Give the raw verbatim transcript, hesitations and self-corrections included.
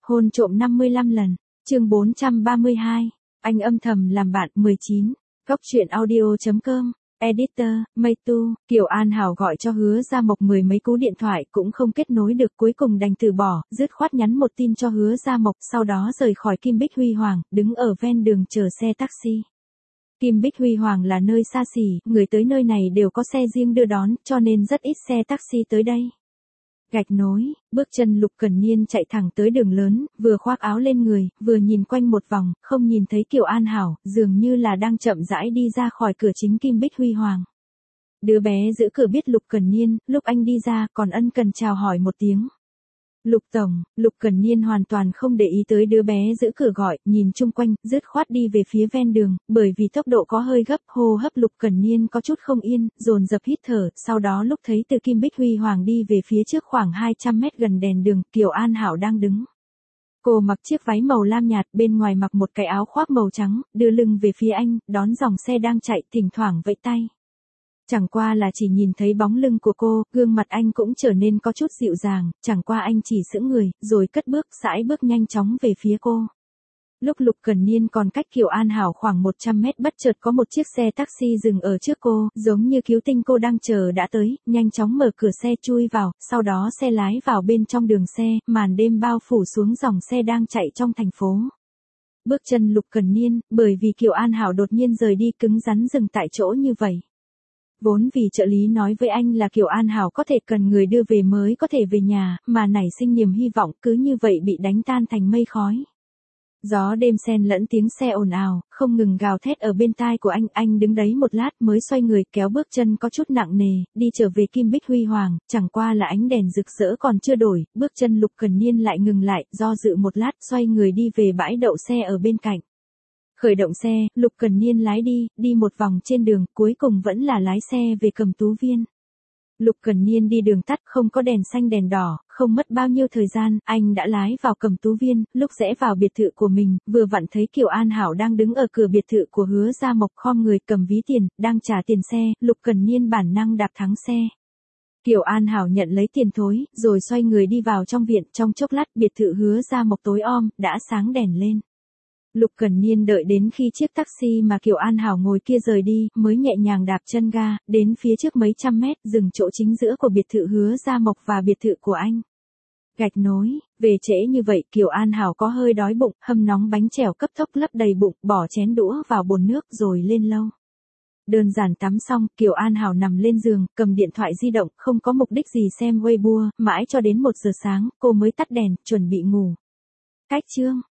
Hôn trộm năm mươi lăm lần. Chương bốn trăm ba mươi hai. Anh âm thầm làm bạn. mười chín. Góc truyện audio chấm com. Editor, Maytu. Kiều An Hảo gọi cho Hứa Gia Mộc mười mấy cú điện thoại cũng không kết nối được, cuối cùng đành từ bỏ, dứt khoát nhắn một tin cho Hứa Gia Mộc, sau đó rời khỏi Kim Bích Huy Hoàng, đứng ở ven đường chờ xe taxi. Kim Bích Huy Hoàng là nơi xa xỉ, người tới nơi này đều có xe riêng đưa đón, cho nên rất ít xe taxi tới đây. Gạch nối, bước chân Lục Cẩn Niên chạy thẳng tới đường lớn, vừa khoác áo lên người, vừa nhìn quanh một vòng, không nhìn thấy Kiều An Hảo, dường như là đang chậm rãi đi ra khỏi cửa chính Kim Bích Huy Hoàng. Đứa bé giữ cửa biết Lục Cẩn Niên, lúc anh đi ra còn ân cần chào hỏi một tiếng. Lục tổng. Lục Cẩn Niên hoàn toàn không để ý tới đứa bé giữ cửa gọi, nhìn chung quanh, dứt khoát đi về phía ven đường, bởi vì tốc độ có hơi gấp, hô hấp Lục Cẩn Niên có chút không yên, dồn dập hít thở, sau đó lúc thấy từ Kim Bích Huy Hoàng đi về phía trước khoảng hai trăm mét gần đèn đường, Kiều An Hảo đang đứng. Cô mặc chiếc váy màu lam nhạt, bên ngoài mặc một cái áo khoác màu trắng, đưa lưng về phía anh, đón dòng xe đang chạy, thỉnh thoảng vẫy tay. Chẳng qua là chỉ nhìn thấy bóng lưng của cô, gương mặt anh cũng trở nên có chút dịu dàng, chẳng qua anh chỉ sững người, rồi cất bước, sải bước nhanh chóng về phía cô. Lúc Lục Cẩn Niên còn cách Kiều An Hảo khoảng một trăm mét, bất chợt có một chiếc xe taxi dừng ở trước cô, giống như cứu tinh cô đang chờ đã tới, nhanh chóng mở cửa xe chui vào, sau đó xe lái vào bên trong đường xe, màn đêm bao phủ xuống dòng xe đang chạy trong thành phố. Bước chân Lục Cẩn Niên, bởi vì Kiều An Hảo đột nhiên rời đi, cứng rắn dừng tại chỗ như vậy. Vốn vì trợ lý nói với anh là Kiều An Hảo có thể cần người đưa về mới có thể về nhà, mà nảy sinh niềm hy vọng, cứ như vậy bị đánh tan thành mây khói. Gió đêm xen lẫn tiếng xe ồn ào, không ngừng gào thét ở bên tai của anh, anh đứng đấy một lát mới xoay người, kéo bước chân có chút nặng nề, đi trở về Kim Bích Huy Hoàng, chẳng qua là ánh đèn rực rỡ còn chưa đổi, bước chân Lục Cẩn Niên lại ngừng lại, do dự một lát, xoay người đi về bãi đậu xe ở bên cạnh. Khởi động xe, Lục Cẩn Niên lái đi, đi một vòng trên đường, cuối cùng vẫn là lái xe về Cẩm Tú Viên. Lục Cẩn Niên đi đường tắt, không có đèn xanh đèn đỏ, không mất bao nhiêu thời gian, anh đã lái vào Cẩm Tú Viên, lúc rẽ vào biệt thự của mình, vừa vặn thấy Kiều An Hảo đang đứng ở cửa biệt thự của Hứa Gia Mộc, khom người cầm ví tiền, đang trả tiền xe, Lục Cẩn Niên bản năng đạp thắng xe. Kiều An Hảo nhận lấy tiền thối, rồi xoay người đi vào trong viện, trong chốc lát, biệt thự Hứa Gia Mộc tối om, đã sáng đèn lên. Lục Cẩn Niên đợi đến khi chiếc taxi mà Kiều An Hảo ngồi kia rời đi, mới nhẹ nhàng đạp chân ga, đến phía trước mấy trăm mét, dừng chỗ chính giữa của biệt thự Hứa Gia Mộc và biệt thự của anh. Gạch nối, về trễ như vậy, Kiều An Hảo có hơi đói bụng, hâm nóng bánh trèo cấp tốc lấp đầy bụng, bỏ chén đũa vào bồn nước rồi lên lâu. Đơn giản tắm xong, Kiều An Hảo nằm lên giường, cầm điện thoại di động, không có mục đích gì xem Weibo, mãi cho đến một giờ sáng, cô mới tắt đèn, chuẩn bị ngủ. Cách chương.